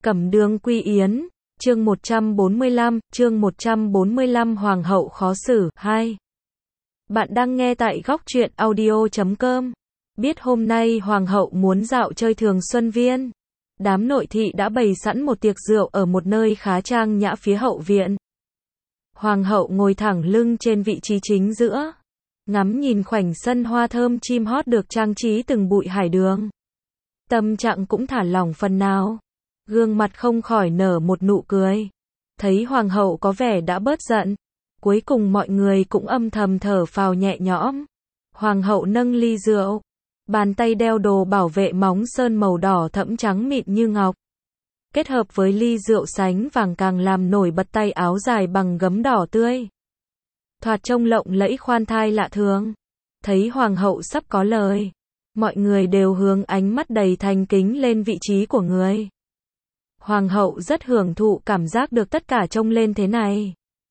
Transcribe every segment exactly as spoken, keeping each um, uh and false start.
Cẩm Đường Quy Yến, chương một trăm bốn mươi lăm, chương một trăm bốn mươi lăm Hoàng hậu khó xử, hai. Bạn đang nghe tại góc truyện audio chấm com. Biết hôm nay Hoàng hậu muốn dạo chơi Thường Xuân Viên. Đám nội thị đã bày sẵn một tiệc rượu ở một nơi khá trang nhã phía hậu viện. Hoàng hậu ngồi thẳng lưng trên vị trí chính giữa, ngắm nhìn khoảnh sân hoa thơm chim hót được trang trí từng bụi hải đường. Tâm trạng cũng thả lỏng phần nào, gương mặt không khỏi nở một nụ cười. Thấy hoàng hậu có vẻ đã bớt giận, cuối cùng mọi người cũng âm thầm thở phào nhẹ nhõm. Hoàng hậu nâng ly rượu, bàn tay đeo đồ bảo vệ móng sơn màu đỏ thẫm trắng mịn như ngọc, kết hợp với ly rượu sánh vàng càng làm nổi bật tay áo dài bằng gấm đỏ tươi. Thoạt trông lộng lẫy khoan thai lạ thường. Thấy hoàng hậu sắp có lời, mọi người đều hướng ánh mắt đầy thành kính lên vị trí của người. Hoàng hậu rất hưởng thụ cảm giác được tất cả trông lên thế này.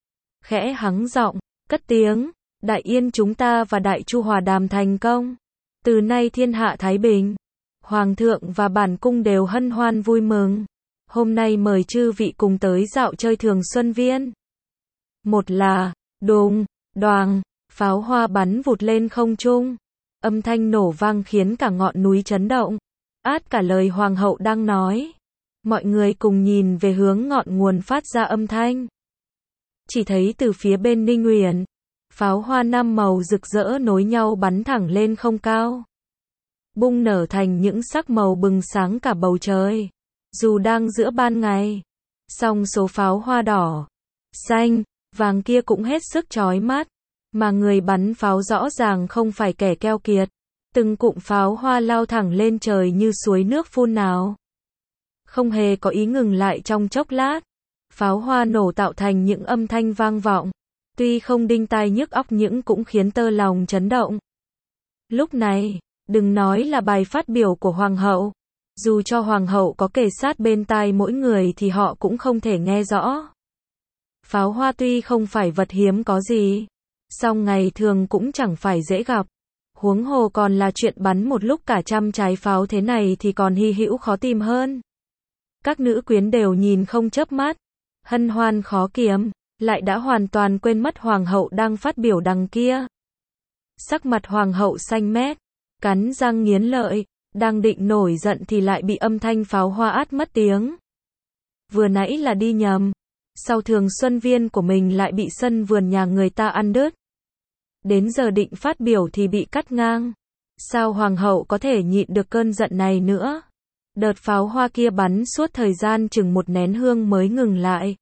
Khẽ hắng giọng, cất tiếng, Đại Yên chúng ta và Đại Chu hòa đàm thành công. Từ nay thiên hạ thái bình. Hoàng thượng và bản cung đều hân hoan vui mừng. Hôm nay mời chư vị cùng tới dạo chơi Thường Xuân Viên. Một là, đùng, đoàng, pháo hoa bắn vụt lên không trung. Âm thanh nổ vang khiến cả ngọn núi chấn động. Át cả lời hoàng hậu đang nói. Mọi người cùng nhìn về hướng ngọn nguồn phát ra âm thanh. Chỉ thấy từ phía bên Ninh Uyển, pháo hoa năm màu rực rỡ nối nhau bắn thẳng lên không cao, bung nở thành những sắc màu bừng sáng cả bầu trời. Dù đang giữa ban ngày, song số pháo hoa đỏ, xanh, vàng kia cũng hết sức chói mắt, mà người bắn pháo rõ ràng không phải kẻ keo kiệt. Từng cụm pháo hoa lao thẳng lên trời như suối nước phun nào, không hề có ý ngừng lại trong chốc lát. Pháo hoa nổ tạo thành những âm thanh vang vọng, tuy không đinh tai nhức óc nhưng cũng khiến tơ lòng chấn động. Lúc này, đừng nói là bài phát biểu của hoàng hậu, dù cho hoàng hậu có kề sát bên tai mỗi người thì họ cũng không thể nghe rõ. Pháo hoa tuy không phải vật hiếm có gì, song ngày thường cũng chẳng phải dễ gặp. Huống hồ còn là chuyện bắn một lúc cả trăm trái pháo thế này thì còn hy hữu khó tìm hơn. Các nữ quyến đều nhìn không chớp mắt, hân hoan khó kiềm, lại đã hoàn toàn quên mất hoàng hậu đang phát biểu đằng kia. Sắc mặt hoàng hậu xanh mét, cắn răng nghiến lợi, đang định nổi giận thì lại bị âm thanh pháo hoa át mất tiếng. Vừa nãy là đi nhầm, sau Thường Xuân Viên của mình lại bị sân vườn nhà người ta ăn đứt. Đến giờ định phát biểu thì bị cắt ngang. Sao hoàng hậu có thể nhịn được cơn giận này nữa? Đợt pháo hoa kia bắn suốt thời gian chừng một nén hương mới ngừng lại.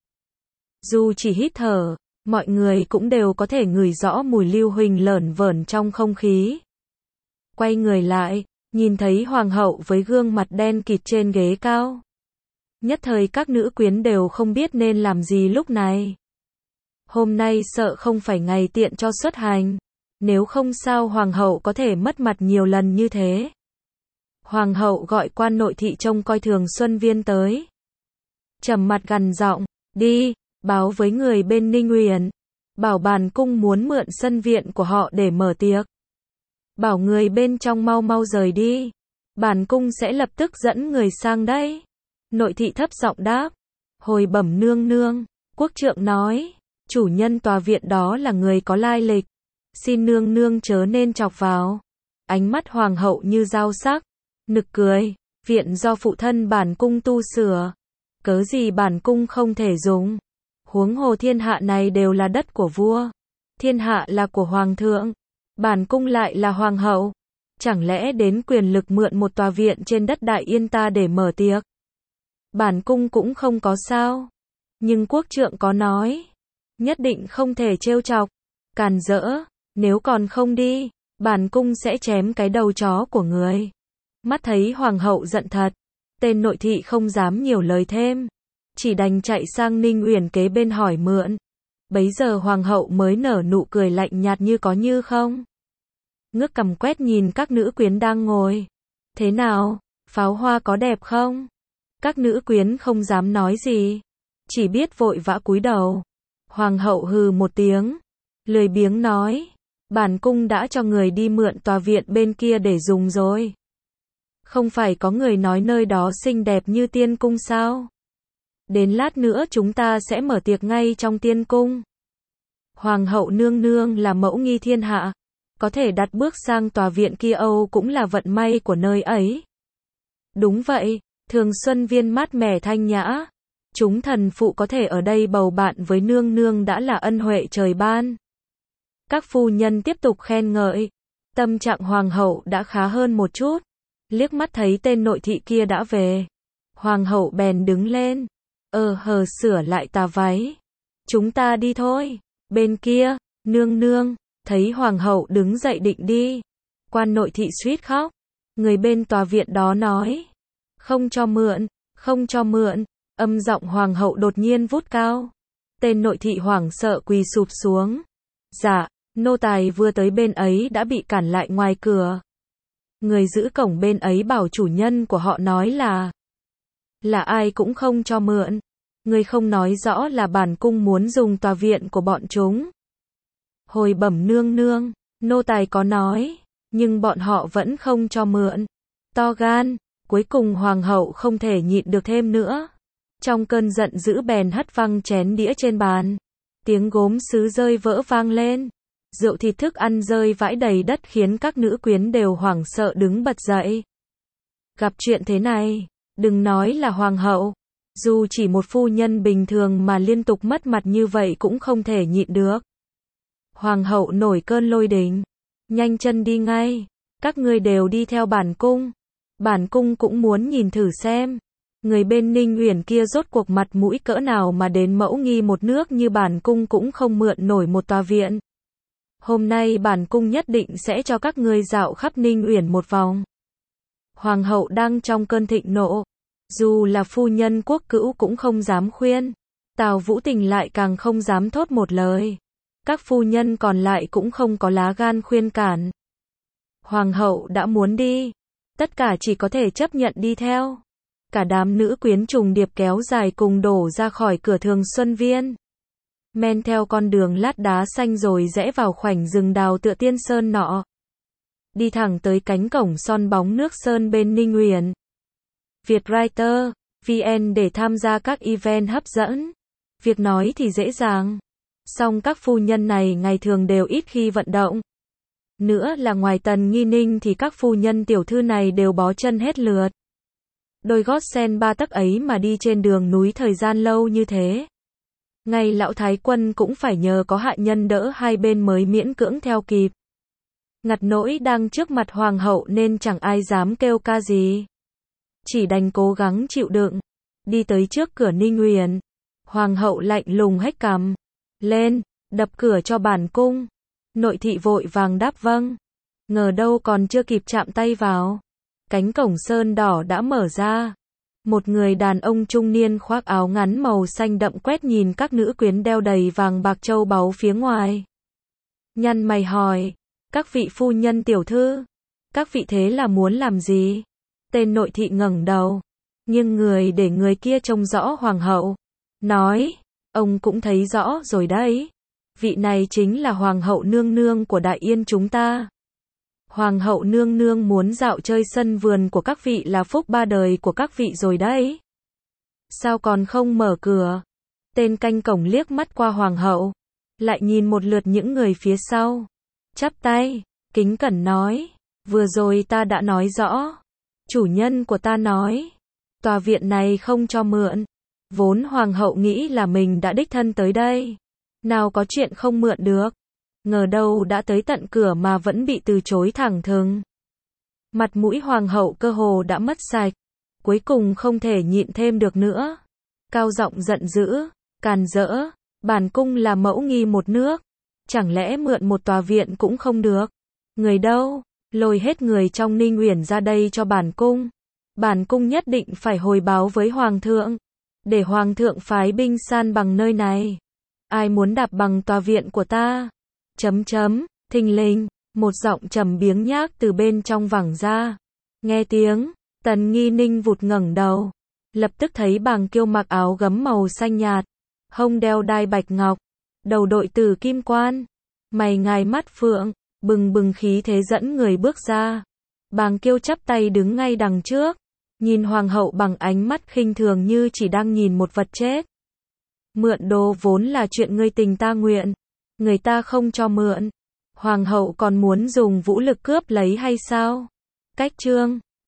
Dù chỉ hít thở, mọi người cũng đều có thể ngửi rõ mùi lưu huỳnh lởn vởn trong không khí. Quay người lại, nhìn thấy hoàng hậu với gương mặt đen kịt trên ghế cao. Nhất thời các nữ quyến đều không biết nên làm gì lúc này. Hôm nay sợ không phải ngày tiện cho xuất hành, nếu không sao hoàng hậu có thể mất mặt nhiều lần như thế. Hoàng hậu gọi quan nội thị trông coi Thường Xuân Viên tới. Trầm mặt gằn giọng, đi, báo với người bên Ninh Uyển, bảo bản cung muốn mượn sân viện của họ để mở tiệc. Bảo người bên trong mau mau rời đi, bản cung sẽ lập tức dẫn người sang đây. Nội thị thấp giọng đáp, hồi bẩm nương nương, quốc trượng nói, chủ nhân tòa viện đó là người có lai lịch, xin nương nương chớ nên chọc vào. Ánh mắt hoàng hậu như dao sắc, nực cười, viện do phụ thân bản cung tu sửa, cớ gì bản cung không thể dùng. Huống hồ thiên hạ này đều là đất của vua, thiên hạ là của hoàng thượng, bản cung lại là hoàng hậu, chẳng lẽ đến quyền lực mượn một tòa viện trên đất Đại Yên ta để mở tiệc? Bản cung cũng không có sao, nhưng quốc trượng có nói, nhất định không thể trêu chọc, càn rỡ, nếu còn không đi, bản cung sẽ chém cái đầu chó của người. Mắt thấy hoàng hậu giận thật, tên nội thị không dám nhiều lời thêm, chỉ đành chạy sang Ninh Uyển kế bên hỏi mượn. Bấy giờ hoàng hậu mới nở nụ cười lạnh nhạt như có như không. Ngước cằm quét nhìn các nữ quyến đang ngồi. Thế nào, pháo hoa có đẹp không? Các nữ quyến không dám nói gì, chỉ biết vội vã cúi đầu. Hoàng hậu hừ một tiếng, lười biếng nói, bản cung đã cho người đi mượn tòa viện bên kia để dùng rồi. Không phải có người nói nơi đó xinh đẹp như tiên cung sao? Đến lát nữa chúng ta sẽ mở tiệc ngay trong tiên cung. Hoàng hậu nương nương là mẫu nghi thiên hạ. Có thể đặt bước sang tòa viện kia Âu cũng là vận may của nơi ấy. Đúng vậy, Thường Xuân Viên mát mẻ thanh nhã. Chúng thần phụ có thể ở đây bầu bạn với nương nương đã là ân huệ trời ban. Các phu nhân tiếp tục khen ngợi. Tâm trạng hoàng hậu đã khá hơn một chút. Liếc mắt thấy tên nội thị kia đã về. Hoàng hậu bèn đứng lên. Ờ hờ sửa lại tà váy. Chúng ta đi thôi. Bên kia, nương nương, thấy hoàng hậu đứng dậy định đi. Quan nội thị suýt khóc. Người bên tòa viện đó nói. Không cho mượn, không cho mượn. Âm giọng hoàng hậu đột nhiên vút cao. Tên nội thị hoảng sợ quỳ sụp xuống. Dạ, nô tài vừa tới bên ấy đã bị cản lại ngoài cửa. Người giữ cổng bên ấy bảo chủ nhân của họ nói là Là ai cũng không cho mượn. Người không nói rõ là bản cung muốn dùng tòa viện của bọn chúng. Hồi bẩm nương nương, nô tài có nói, nhưng bọn họ vẫn không cho mượn. To gan, cuối cùng hoàng hậu không thể nhịn được thêm nữa. Trong cơn giận dữ bèn hất văng chén đĩa trên bàn. Tiếng gốm sứ rơi vỡ vang lên. Rượu thịt thức ăn rơi vãi đầy đất khiến các nữ quyến đều hoảng sợ đứng bật dậy. Gặp chuyện thế này, đừng nói là hoàng hậu. Dù chỉ một phu nhân bình thường mà liên tục mất mặt như vậy cũng không thể nhịn được. Hoàng hậu nổi cơn lôi đình. Nhanh chân đi ngay. Các ngươi đều đi theo bản cung. Bản cung cũng muốn nhìn thử xem. Người bên Ninh Uyển kia rốt cuộc mặt mũi cỡ nào mà đến mẫu nghi một nước như bản cung cũng không mượn nổi một tòa viện. Hôm nay bản cung nhất định sẽ cho các ngươi dạo khắp Ninh Uyển một vòng. Hoàng hậu đang trong cơn thịnh nộ. Dù là phu nhân quốc cữu cũng không dám khuyên. Tào Vũ Tình lại càng không dám thốt một lời. Các phu nhân còn lại cũng không có lá gan khuyên cản. Hoàng hậu đã muốn đi. Tất cả chỉ có thể chấp nhận đi theo. Cả đám nữ quyến trùng điệp kéo dài cùng đổ ra khỏi cửa Thường Xuân Viên. Men theo con đường lát đá xanh rồi rẽ vào khoảnh rừng đào tựa tiên sơn nọ. Đi thẳng tới cánh cổng son bóng nước sơn bên Ninh Uyển. Vietwriter, vê en để tham gia các event hấp dẫn. Việc nói thì dễ dàng. Song các phu nhân này ngày thường đều ít khi vận động. Nữa là ngoài Tần Nghi Ninh thì các phu nhân tiểu thư này đều bó chân hết lượt. Đôi gót sen ba tấc ấy mà đi trên đường núi thời gian lâu như thế. Ngay lão thái quân cũng phải nhờ có hạ nhân đỡ hai bên mới miễn cưỡng theo kịp. Ngặt nỗi đang trước mặt hoàng hậu nên chẳng ai dám kêu ca gì. Chỉ đành cố gắng chịu đựng. Đi tới trước cửa Ninh Uyển. Hoàng hậu lạnh lùng hếch cằm. Lên, đập cửa cho bản cung. Nội thị vội vàng đáp vâng. Ngờ đâu còn chưa kịp chạm tay vào. Cánh cổng sơn đỏ đã mở ra. Một người đàn ông trung niên khoác áo ngắn màu xanh đậm quét nhìn các nữ quyến đeo đầy vàng bạc châu báu phía ngoài. Nhăn mày hỏi. Các vị phu nhân tiểu thư. Các vị thế là muốn làm gì? Tên nội thị ngẩng đầu. Nhưng người để người kia trông rõ hoàng hậu. Nói. Ông cũng thấy rõ rồi đấy. Vị này chính là hoàng hậu nương nương của Đại Yên chúng ta. Hoàng hậu nương nương muốn dạo chơi sân vườn của các vị là phúc ba đời của các vị rồi đấy. Sao còn không mở cửa? Tên canh cổng liếc mắt qua hoàng hậu. Lại nhìn một lượt những người phía sau. Chắp tay, kính cẩn nói. Vừa rồi ta đã nói rõ. Chủ nhân của ta nói. Tòa viện này không cho mượn. Vốn hoàng hậu nghĩ là mình đã đích thân tới đây. Nào có chuyện không mượn được. Ngờ đâu đã tới tận cửa mà vẫn bị từ chối thẳng thừng. Mặt mũi hoàng hậu cơ hồ đã mất sạch. Cuối cùng không thể nhịn thêm được nữa. Cao giọng giận dữ, càn rỡ. Bản cung là mẫu nghi một nước. Chẳng lẽ mượn một tòa viện cũng không được? Người đâu? Lôi hết người trong Ninh Uyển ra đây cho bản cung. Bản cung nhất định phải hồi báo với hoàng thượng. Để hoàng thượng phái binh san bằng nơi này. Ai muốn đạp bằng tòa viện của ta? Chấm chấm, thình lình, một giọng trầm biếng nhác từ bên trong vẳng ra. Nghe tiếng, Tần Nghi Ninh vụt ngẩng đầu. Lập tức thấy Bàng Kiêu mặc áo gấm màu xanh nhạt. Hông đeo đai bạch ngọc. Đầu đội tử kim quan. Mày ngài mắt phượng, bừng bừng khí thế dẫn người bước ra. Bàng Kiêu chắp tay đứng ngay đằng trước. nhìn hoàng hậu bằng ánh mắt khinh thường như chỉ đang nhìn một vật chết. Mượn đồ vốn là chuyện ngươi tình ta nguyện, người ta không cho mượn. Hoàng hậu còn muốn dùng vũ lực cướp lấy hay sao? Cách chương